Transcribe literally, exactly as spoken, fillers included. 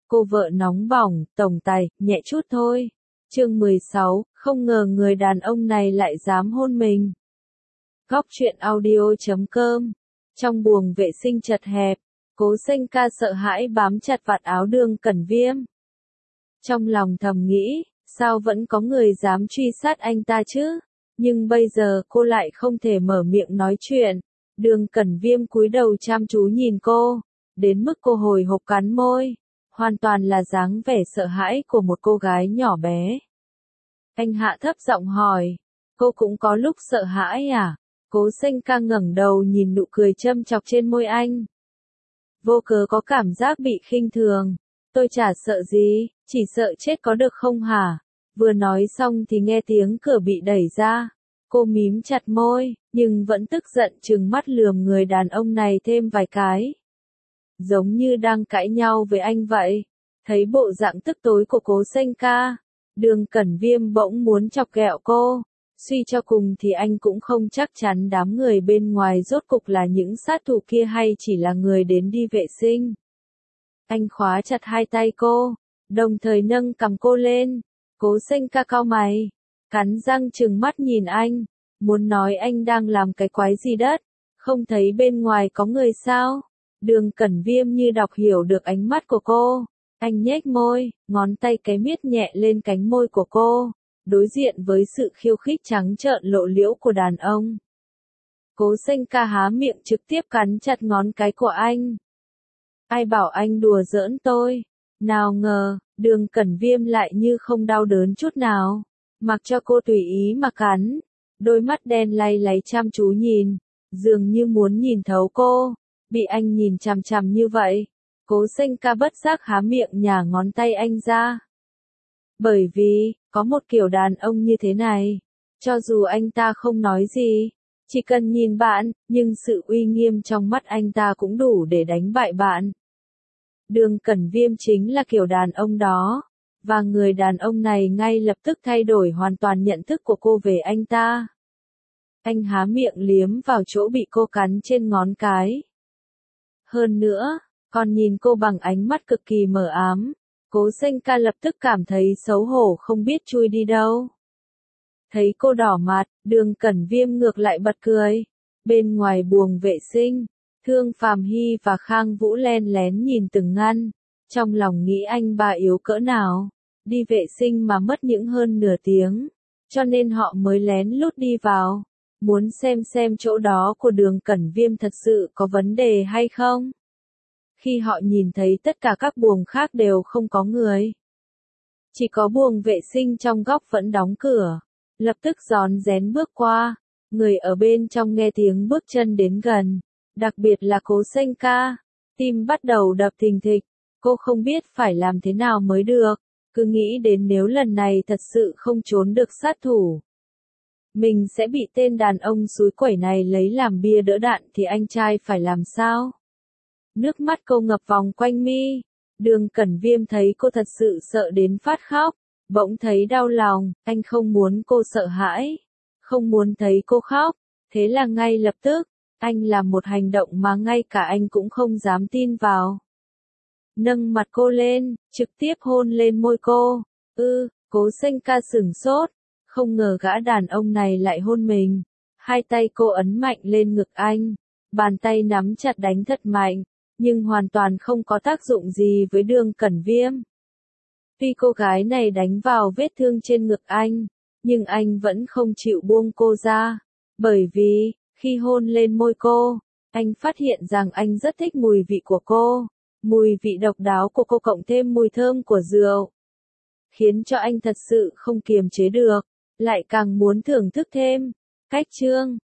cô vợ nóng bỏng, tổng tài, nhẹ chút thôi. Chương mười sáu, không ngờ người đàn ông này lại dám hôn mình. Góc truyện audio chấm com. Trong buồng vệ sinh chật hẹp, Cố Xanh Ca sợ hãi bám chặt vạt áo Đường Cẩn Viêm. Trong lòng thầm nghĩ, sao vẫn có người dám truy sát anh ta chứ? Nhưng bây giờ cô lại không thể mở miệng nói chuyện. Đường Cẩn Viêm cúi đầu chăm chú nhìn cô, đến mức cô hồi hộp cắn môi, hoàn toàn là dáng vẻ sợ hãi của một cô gái nhỏ bé. Anh hạ thấp giọng hỏi, cô cũng có lúc sợ hãi à? Cố Xanh Ca ngẩng đầu nhìn nụ cười châm chọc trên môi anh. Vô cớ có cảm giác bị khinh thường. Tôi chả sợ gì, chỉ sợ chết có được không hả? Vừa nói xong thì nghe tiếng cửa bị đẩy ra. Cô mím chặt môi, nhưng vẫn tức giận trừng mắt lườm người đàn ông này thêm vài cái. Giống như đang cãi nhau với anh vậy. Thấy bộ dạng tức tối của Cố Xanh Ca, Đường Cẩn Viêm bỗng muốn chọc ghẹo cô. Suy cho cùng thì anh cũng không chắc chắn đám người bên ngoài rốt cục là những sát thủ kia hay chỉ là người đến đi vệ sinh. Anh khóa chặt hai tay cô, đồng thời nâng cằm cô lên. Cố Xanh Ca cau mày, cắn răng trừng mắt nhìn anh, muốn nói anh đang làm cái quái gì đất, không thấy bên ngoài có người sao? Đường Cẩn Viêm như đọc hiểu được ánh mắt của cô, anh nhếch môi, ngón tay cái miết nhẹ lên cánh môi của cô, đối diện với sự khiêu khích trắng trợn lộ liễu của đàn ông. Cố Xanh Ca há miệng trực tiếp cắn chặt ngón cái của anh. Ai bảo anh đùa giỡn tôi? Nào ngờ, Đường Cẩn Viêm lại như không đau đớn chút nào, mặc cho cô tùy ý mà cắn. Đôi mắt đen lay láy chăm chú nhìn, dường như muốn nhìn thấu cô. Bị anh nhìn chằm chằm như vậy, Cố Xanh Ca bất giác há miệng nhả ngón tay anh ra. Bởi vì, có một kiểu đàn ông như thế này, cho dù anh ta không nói gì, chỉ cần nhìn bạn, nhưng sự uy nghiêm trong mắt anh ta cũng đủ để đánh bại bạn. Đường Cẩn Viêm chính là kiểu đàn ông đó, và người đàn ông này ngay lập tức thay đổi hoàn toàn nhận thức của cô về anh ta. Anh há miệng liếm vào chỗ bị cô cắn trên ngón cái. Hơn nữa, còn nhìn cô bằng ánh mắt cực kỳ mờ ám. Cố Xanh Ca lập tức cảm thấy xấu hổ không biết chui đi đâu. Thấy cô đỏ mặt, Đường Cẩn Viêm ngược lại bật cười. Bên ngoài buồng vệ sinh, Thương Phàm Hy và Khang Vũ len lén nhìn từng ngăn, trong lòng nghĩ anh bà yếu cỡ nào, đi vệ sinh mà mất những hơn nửa tiếng, cho nên họ mới lén lút đi vào, muốn xem xem chỗ đó của Đường Cẩn Viêm thật sự có vấn đề hay không. Khi họ nhìn thấy tất cả các buồng khác đều không có người, chỉ có buồng vệ sinh trong góc vẫn đóng cửa, lập tức rón rén bước qua. Người ở bên trong nghe tiếng bước chân đến gần, đặc biệt là Cố Xanh Ca, tim bắt đầu đập thình thịch. Cô không biết phải làm thế nào mới được, cứ nghĩ đến nếu lần này thật sự không trốn được sát thủ, mình sẽ bị tên đàn ông xúi quẩy này lấy làm bia đỡ đạn thì anh trai phải làm sao? Nước mắt cô ngập vòng quanh mi. Đường Cẩn Viêm thấy cô thật sự sợ đến phát khóc, bỗng thấy đau lòng. Anh không muốn cô sợ hãi, không muốn thấy cô khóc, thế là ngay lập tức, anh làm một hành động mà ngay cả anh cũng không dám tin vào. Nâng mặt cô lên, trực tiếp hôn lên môi cô. Ư, Cố Xanh Ca sửng sốt, không ngờ gã đàn ông này lại hôn mình. Hai tay cô ấn mạnh lên ngực anh, bàn tay nắm chặt đánh thật mạnh, nhưng hoàn toàn không có tác dụng gì với Đường Cẩn Viêm. Tuy cô gái này đánh vào vết thương trên ngực anh, nhưng anh vẫn không chịu buông cô ra, bởi vì, khi hôn lên môi cô, anh phát hiện rằng anh rất thích mùi vị của cô, mùi vị độc đáo của cô cộng thêm mùi thơm của rượu, khiến cho anh thật sự không kiềm chế được, lại càng muốn thưởng thức thêm. Cách chương